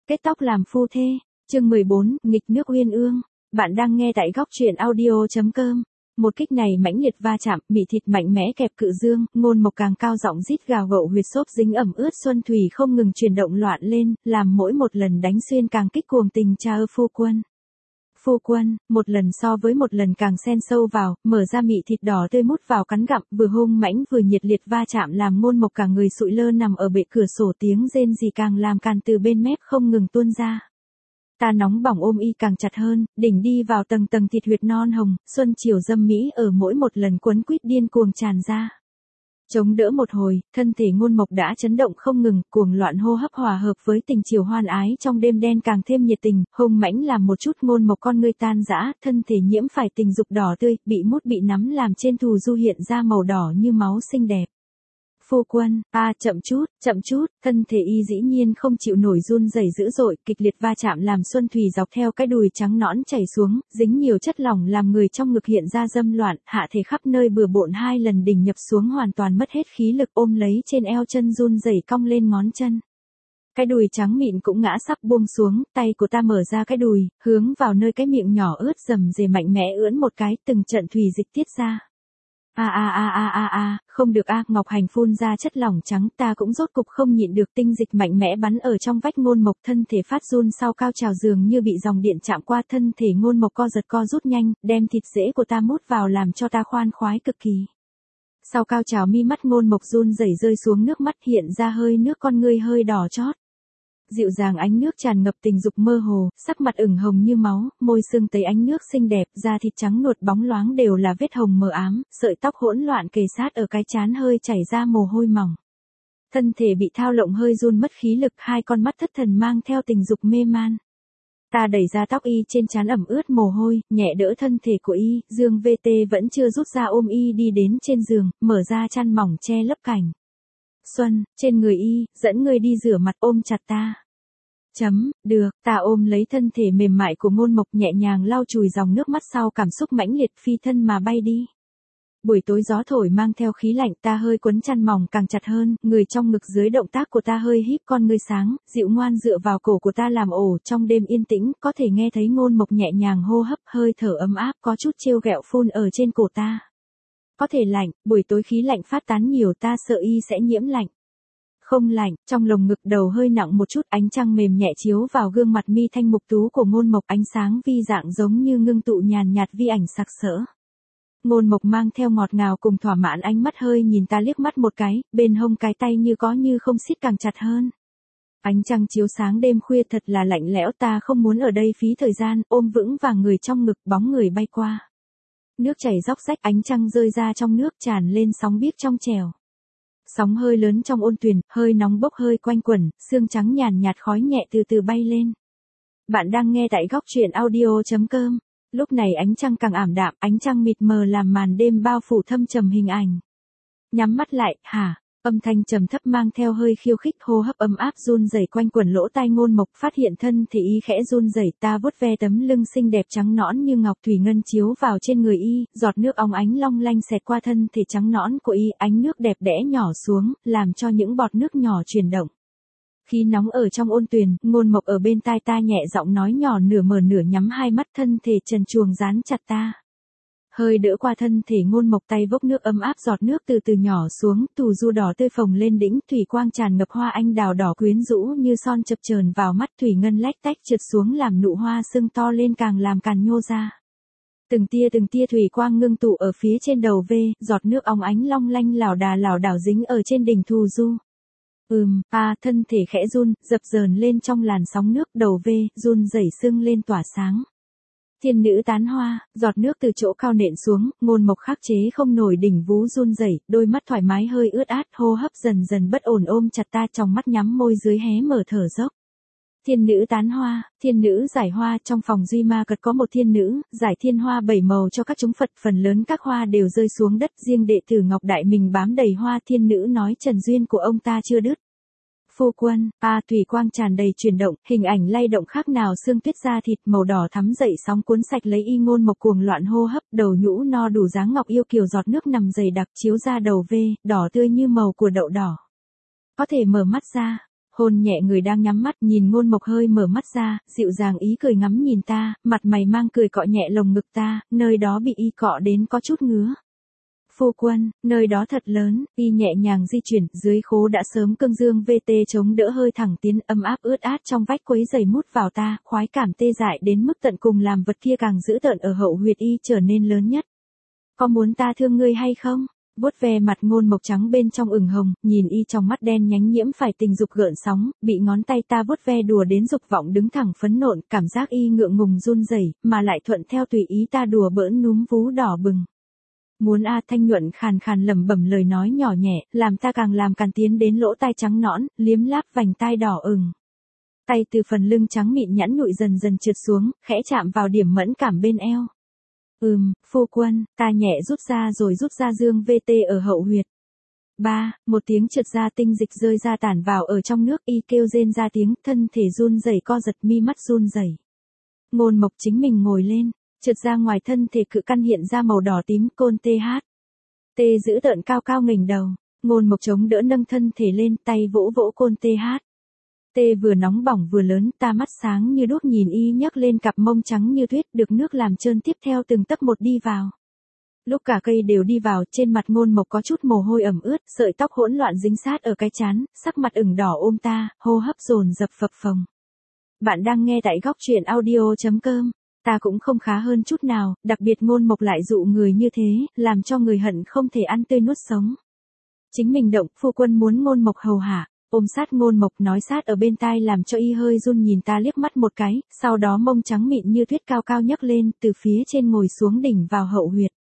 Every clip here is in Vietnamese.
Kết tóc làm phu thê, chương 14, nghịch nước uyên ương. Bạn đang nghe tại góc truyện audio.com. Một kích này mãnh liệt va chạm, bị thịt mạnh mẽ kẹp cự dương, Ngôn Mộc càng cao giọng rít gào gậu huyệt xốp dính ẩm ướt xuân thủy không ngừng chuyển động loạn lên, làm mỗi một lần đánh xuyên càng kích cuồng tình cha ơ phu quân. Phu quân, một lần so với một lần càng xen sâu vào, mở ra mị thịt đỏ tươi mút vào cắn gặm, vừa hung mãnh vừa nhiệt liệt va chạm làm Ngôn Mộc cả người sụi lơ nằm ở bệ cửa sổ, tiếng rên rỉ càng làm càn từ bên mép không ngừng tuôn ra. Ta nóng bỏng ôm y càng chặt hơn, đỉnh đi vào tầng tầng thịt huyệt non hồng, xuân chiều dâm mỹ ở mỗi một lần quấn quýt điên cuồng tràn ra. Chống đỡ một hồi, thân thể Ngôn Mộc đã chấn động không ngừng, cuồng loạn hô hấp hòa hợp với tình chiều hoan ái trong đêm đen càng thêm nhiệt tình, hung mãnh làm một chút Ngôn Mộc con ngươi tan rã, thân thể nhiễm phải tình dục đỏ tươi, bị mút bị nắm làm trên thù du hiện ra màu đỏ như máu xinh đẹp. Phu quân, chậm chút, thân thể y dĩ nhiên không chịu nổi run rẩy dữ dội, kịch liệt va chạm làm xuân thủy dọc theo cái đùi trắng nõn chảy xuống, dính nhiều chất lỏng làm người trong ngực hiện ra dâm loạn, hạ thể khắp nơi bừa bộn, hai lần đỉnh nhập xuống hoàn toàn mất hết khí lực, ôm lấy trên eo chân run rẩy cong lên ngón chân. Cái đùi trắng mịn cũng ngã sắp buông xuống, tay của ta mở ra cái đùi, hướng vào nơi cái miệng nhỏ ướt rầm rề mạnh mẽ ưỡn một cái, từng trận thủy dịch tiết ra. Không được Ngọc Hành phun ra chất lỏng trắng, ta cũng rốt cục không nhịn được, tinh dịch mạnh mẽ bắn ở trong vách Ngôn Mộc, thân thể phát run sau cao trào dường như bị dòng điện chạm qua, thân thể Ngôn Mộc co giật co rút nhanh, đem thịt rễ của ta mút vào làm cho ta khoan khoái cực kỳ. Sau cao trào mi mắt Ngôn Mộc run rẩy rơi xuống nước mắt hiện ra hơi nước, con ngươi hơi đỏ chót. Dịu dàng ánh nước tràn ngập tình dục mơ hồ, sắc mặt ửng hồng như máu, môi sưng tấy ánh nước xinh đẹp, da thịt trắng nuột bóng loáng đều là vết hồng mờ ám, sợi tóc hỗn loạn kề sát ở cái trán hơi chảy ra mồ hôi mỏng. Thân thể bị thao lộng hơi run mất khí lực, hai con mắt thất thần mang theo tình dục mê man. Ta đẩy ra tóc y trên trán ẩm ướt mồ hôi, nhẹ đỡ thân thể của y, Dương VT vẫn chưa rút ra ôm y đi đến trên giường, mở ra chăn mỏng che lấp cảnh. Xuân, trên người y, dẫn người đi rửa mặt, ôm chặt ta. Được, ta ôm lấy thân thể mềm mại của Ngôn Mộc nhẹ nhàng lau chùi dòng nước mắt sau cảm xúc mãnh liệt phi thân mà bay đi. Buổi tối gió thổi mang theo khí lạnh, ta hơi quấn chăn mỏng càng chặt hơn, người trong ngực dưới động tác của ta hơi híp con ngươi sáng, dịu ngoan dựa vào cổ của ta làm ổ, trong đêm yên tĩnh, có thể nghe thấy Ngôn Mộc nhẹ nhàng hô hấp, hơi thở ấm áp có chút trêu ghẹo phun ở trên cổ ta. Có thể lạnh, buổi tối khí lạnh phát tán nhiều, ta sợ y sẽ nhiễm lạnh. Không lạnh, trong lồng ngực đầu hơi nặng một chút, ánh trăng mềm nhẹ chiếu vào gương mặt mi thanh mục tú của Ngôn Mộc, ánh sáng vi dạng giống như ngưng tụ nhàn nhạt vi ảnh sặc sỡ. Ngôn Mộc mang theo ngọt ngào cùng thỏa mãn ánh mắt hơi nhìn ta liếc mắt một cái, bên hông cái tay như có như không siết càng chặt hơn. Ánh trăng chiếu sáng đêm khuya thật là lạnh lẽo, ta không muốn ở đây phí thời gian, ôm vững vàng người trong ngực, bóng người bay qua. Nước chảy róc rách, ánh trăng rơi ra trong nước tràn lên sóng biếc trong trèo. Sóng hơi lớn trong ôn tuyền, hơi nóng bốc hơi quanh quẩn, sương trắng nhàn nhạt khói nhẹ từ từ bay lên. Bạn đang nghe tại góc truyện audio.com. Lúc này ánh trăng càng ảm đạm, ánh trăng mịt mờ làm màn đêm bao phủ thâm trầm hình ảnh. Nhắm mắt lại, âm thanh trầm thấp mang theo hơi khiêu khích, hô hấp ấm áp run rẩy quanh quẩn lỗ tai Ngôn Mộc, phát hiện thân thể y khẽ run rẩy, ta vuốt ve tấm lưng xinh đẹp trắng nõn như ngọc thủy ngân chiếu vào trên người y, giọt nước óng ánh long lanh xẹt qua thân thể trắng nõn của y, ánh nước đẹp đẽ nhỏ xuống, làm cho những bọt nước nhỏ chuyển động. Khí nóng ở trong ôn tuyền, Ngôn Mộc ở bên tai ta nhẹ giọng nói nhỏ, nửa mở nửa nhắm hai mắt, thân thể trần truồng dán chặt ta. Hơi đỡ qua thân thể Ngôn Mộc, tay vốc nước ấm áp, giọt nước từ từ nhỏ xuống, tù du đỏ tươi phồng lên đỉnh, thủy quang tràn ngập, hoa anh đào đỏ quyến rũ như son chập chờn vào mắt, thủy ngân lách tách trượt xuống làm nụ hoa sưng to lên càng làm càn nhô ra. Từng tia thủy quang ngưng tụ ở phía trên đầu V, giọt nước óng ánh long lanh lảo đảo dính ở trên đỉnh thù du. Thân thể khẽ run, dập dờn lên trong làn sóng nước, đầu V, run rẩy sưng lên tỏa sáng. Thiên nữ tán hoa, giọt nước từ chỗ cao nện xuống, Ngôn Mộc khắc chế không nổi đỉnh vú run rẩy, đôi mắt thoải mái hơi ướt át, hô hấp dần dần bất ổn ôm chặt ta, trong mắt nhắm môi dưới hé mở thở dốc. Thiên nữ tán hoa, thiên nữ giải hoa, trong phòng Duy Ma Cật có một thiên nữ, giải thiên hoa 7 màu cho các chúng Phật, phần lớn các hoa đều rơi xuống đất, riêng đệ tử Ngọc Đại mình bám đầy hoa, thiên nữ nói trần duyên của ông ta chưa đứt. Phu quân, thủy quang tràn đầy chuyển động, hình ảnh lay động khác nào xương tuyết da thịt, màu đỏ thắm dậy sóng cuốn sạch lấy y. Ngôn Mộc cuồng loạn hô hấp, đầu nhũ no đủ dáng ngọc yêu kiều, giọt nước nằm dày đặc chiếu ra đầu V, đỏ tươi như màu của đậu đỏ. Có thể mở mắt ra. Hôn nhẹ người đang nhắm mắt, nhìn Ngôn Mộc hơi mở mắt ra, dịu dàng ý cười ngắm nhìn ta, mặt mày mang cười cọ nhẹ lồng ngực ta, nơi đó bị y cọ đến có chút ngứa. Phu quân, nơi đó thật lớn, y nhẹ nhàng di chuyển, dưới khố đã sớm cương dương VT chống đỡ hơi thẳng tiến, ấm áp ướt át trong vách quấy giày mút vào ta, khoái cảm tê dại đến mức tận cùng làm vật kia càng dữ tợn ở hậu huyệt y trở nên lớn nhất. Có muốn ta thương ngươi hay không? Vuốt ve mặt Ngôn Mộc trắng bên trong ửng hồng, nhìn y trong mắt đen nhánh nhiễm phải tình dục gợn sóng, bị ngón tay ta vuốt ve đùa đến dục vọng đứng thẳng phấn nộn, cảm giác y ngượng ngùng run rẩy, mà lại thuận theo tùy ý ta đùa bỡn núm vú đỏ bừng. Muốn a Thanh nhuận khàn khàn lẩm bẩm lời nói nhỏ nhẹ, làm ta càng làm càng tiến đến lỗ tai trắng nõn, liếm láp vành tai đỏ ửng. Tay từ phần lưng trắng mịn nhẵn nhụi dần dần trượt xuống, khẽ chạm vào điểm mẫn cảm bên eo. Phu quân, ta nhẹ rút ra rồi rút ra dương VT ở hậu huyệt. Một tiếng trượt ra tinh dịch rơi ra tản vào ở trong nước, y kêu rên ra tiếng, thân thể run rẩy co giật, mi mắt run rẩy. Ngôn Mộc chính mình ngồi lên, trượt ra ngoài thân thể cự căn hiện ra màu đỏ tím, côn TH. Tê giữ tợn cao cao nghềnh đầu, Ngôn Mộc chống đỡ nâng thân thể lên, tay vỗ vỗ côn TH. Tê vừa nóng bỏng vừa lớn, ta mắt sáng như đuốc nhìn y nhấc lên cặp mông trắng như tuyết, được nước làm trơn tiếp theo từng tấc một đi vào. Lúc cả cây đều đi vào, trên mặt Ngôn Mộc có chút mồ hôi ẩm ướt, sợi tóc hỗn loạn dính sát ở cái trán, sắc mặt ửng đỏ ôm ta, hô hấp dồn dập phập phồng. Bạn đang nghe tại góc truyện audio.com. Ta cũng không khá hơn chút nào, đặc biệt Ngôn Mộc lại dụ người như thế, làm cho người hận không thể ăn tươi nuốt sống. Chính mình động, phu quân muốn Ngôn Mộc hầu hạ. Ôm sát Ngôn Mộc nói sát ở bên tai làm cho y hơi run nhìn ta liếc mắt một cái, sau đó mông trắng mịn như tuyết cao cao nhấc lên, từ phía trên ngồi xuống đỉnh vào hậu huyệt.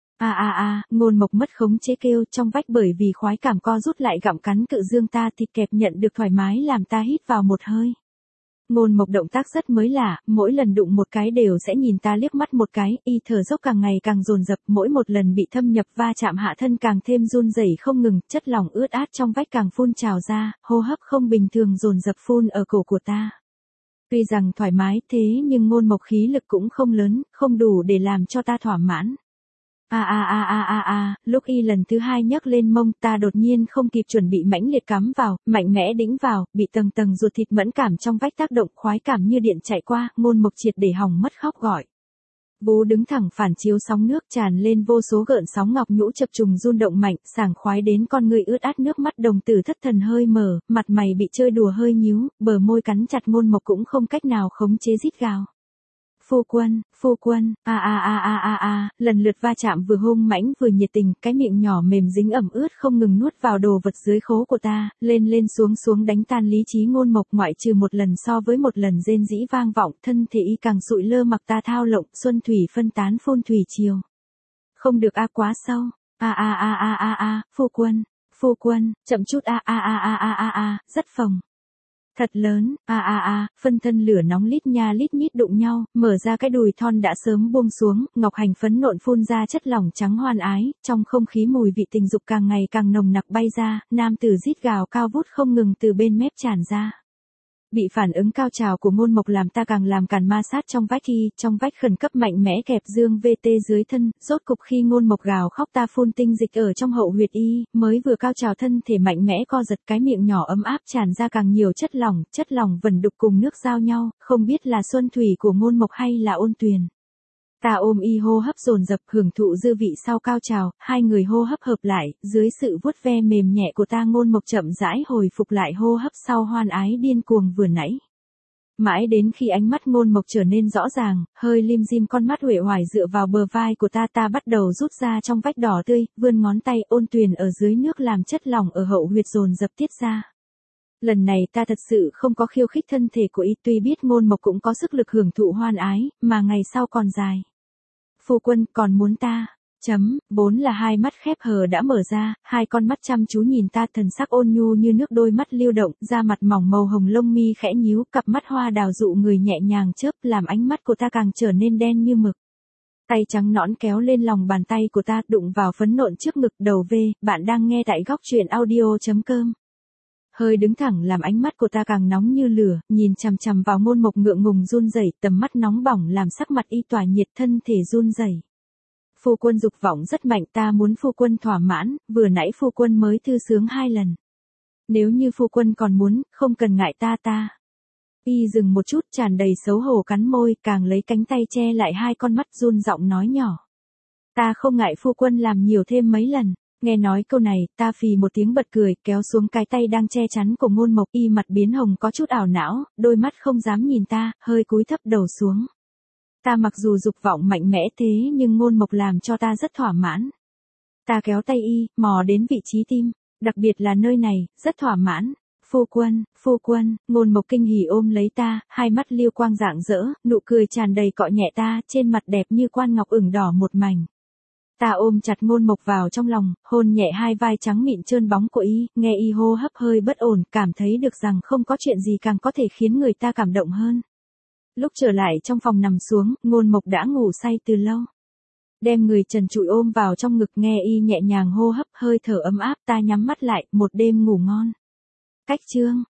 Ngôn Mộc mất khống chế kêu, trong vách bởi vì khoái cảm co rút lại gặm cắn cự dương ta, thịt kẹp nhận được thoải mái làm ta hít vào một hơi. Ngôn Mộc động tác rất mới lạ, mỗi lần đụng một cái đều sẽ nhìn ta liếc mắt một cái, y thở dốc càng ngày càng dồn dập, mỗi một lần bị thâm nhập va chạm hạ thân càng thêm run rẩy không ngừng, chất lỏng ướt át trong vách càng phun trào ra, hô hấp không bình thường dồn dập phun ở cổ của ta. Tuy rằng thoải mái thế nhưng Ngôn Mộc khí lực cũng không lớn, không đủ để làm cho ta thỏa mãn. Lúc y lần thứ hai nhấc lên mông ta đột nhiên không kịp chuẩn bị mãnh liệt cắm vào, mạnh mẽ đĩnh vào, bị tầng tầng ruột thịt mẫn cảm trong vách tác động khoái cảm như điện chạy qua, Ngôn Mộc triệt để hỏng mất khóc gọi. Vú đứng thẳng phản chiếu sóng nước tràn lên vô số gợn sóng ngọc nhũ chập trùng rung động mạnh, sảng khoái đến con người ướt át nước mắt đồng tử thất thần hơi mở, mặt mày bị chơi đùa hơi nhíu, bờ môi cắn chặt Ngôn Mộc cũng không cách nào khống chế rít gào. Phu quân, lần lượt va chạm vừa hung mãnh vừa nhiệt tình, cái miệng nhỏ mềm dính ẩm ướt không ngừng nuốt vào đồ vật dưới khố của ta, lên xuống đánh tan lý trí Ngôn Mộc ngoại trừ một lần so với một lần rên rĩ vang vọng, thân thể y càng sụi lơ mặc ta thao lộng, xuân thủy phân tán phun thủy chiều. Không được quá sâu. Phu quân, chậm chút rất phồng. Thật lớn, phân thân lửa nóng lít nha lít nhít đụng nhau, mở ra cái đùi thon đã sớm buông xuống, ngọc hành phấn nộn phun ra chất lỏng trắng hoan ái, trong không khí mùi vị tình dục càng ngày càng nồng nặc bay ra, nam tử rít gào cao vút không ngừng từ bên mép tràn ra. Bị phản ứng cao trào của Ngôn Mộc làm ta càng làm càn ma sát trong vách y, trong vách khẩn cấp mạnh mẽ kẹp dương VT dưới thân, rốt cục khi Ngôn Mộc gào khóc ta phun tinh dịch ở trong hậu huyệt y, mới vừa cao trào thân thể mạnh mẽ co giật cái miệng nhỏ ấm áp tràn ra càng nhiều chất lỏng vẩn đục cùng nước giao nhau, không biết là xuân thủy của Ngôn Mộc hay là ôn tuyền. Ta ôm y hô hấp dồn dập hưởng thụ dư vị sau cao trào, hai người hô hấp hợp lại, dưới sự vuốt ve mềm nhẹ của ta Ngôn Mộc chậm rãi hồi phục lại hô hấp sau hoan ái điên cuồng vừa nãy. Mãi đến khi ánh mắt Ngôn Mộc trở nên rõ ràng, hơi lim dim con mắt uể oải dựa vào bờ vai của ta bắt đầu rút ra trong vách đỏ tươi, vươn ngón tay ôn tuyền ở dưới nước làm chất lỏng ở hậu huyệt dồn dập tiết ra. Lần này ta thật sự không có khiêu khích thân thể của y, tuy biết Ngôn Mộc cũng có sức lực hưởng thụ hoan ái, mà ngày sau còn dài. Phu quân còn muốn ta. Bốn là hai mắt khép hờ đã mở ra, hai con mắt chăm chú nhìn ta thần sắc ôn nhu như nước đôi mắt lưu động, da mặt mỏng màu hồng lông mi khẽ nhíu, cặp mắt hoa đào dụ người nhẹ nhàng chớp làm ánh mắt của ta càng trở nên đen như mực. Tay trắng nõn kéo lên lòng bàn tay của ta đụng vào phấn nộn trước ngực đầu V, bạn đang nghe tại góc truyện audio.com. Hơi đứng thẳng làm ánh mắt của ta càng nóng như lửa, nhìn chằm chằm vào Ngôn Mộc ngượng ngùng run rẩy, tầm mắt nóng bỏng làm sắc mặt y tỏa nhiệt thân thể run rẩy. Phu quân dục vọng rất mạnh ta muốn phu quân thỏa mãn, vừa nãy phu quân mới thư sướng 2 lần. Nếu như phu quân còn muốn, không cần ngại ta. Y dừng một chút tràn đầy xấu hổ cắn môi, càng lấy cánh tay che lại hai con mắt run giọng nói nhỏ. Ta không ngại phu quân làm nhiều thêm mấy lần. Nghe nói câu này, ta phì một tiếng bật cười, kéo xuống cái tay đang che chắn của Ngôn Mộc, y mặt biến hồng có chút ảo não, đôi mắt không dám nhìn ta, hơi cúi thấp đầu xuống. Ta mặc dù dục vọng mạnh mẽ thế nhưng Ngôn Mộc làm cho ta rất thỏa mãn. Ta kéo tay y, mò đến vị trí tim, đặc biệt là nơi này, rất thỏa mãn. Phu quân, Ngôn Mộc kinh hỉ ôm lấy ta, hai mắt liêu quang rạng rỡ, nụ cười tràn đầy cọ nhẹ ta, trên mặt đẹp như quan ngọc ửng đỏ một mảnh. Ta ôm chặt Ngôn Mộc vào trong lòng, hôn nhẹ hai vai trắng mịn trơn bóng của y, nghe y hô hấp hơi bất ổn, cảm thấy được rằng không có chuyện gì càng có thể khiến người ta cảm động hơn. Lúc trở lại trong phòng nằm xuống, Ngôn Mộc đã ngủ say từ lâu. Đem người trần trụi ôm vào trong ngực, nghe y nhẹ nhàng hô hấp, hơi thở ấm áp, ta nhắm mắt lại, một đêm ngủ ngon. Cách chương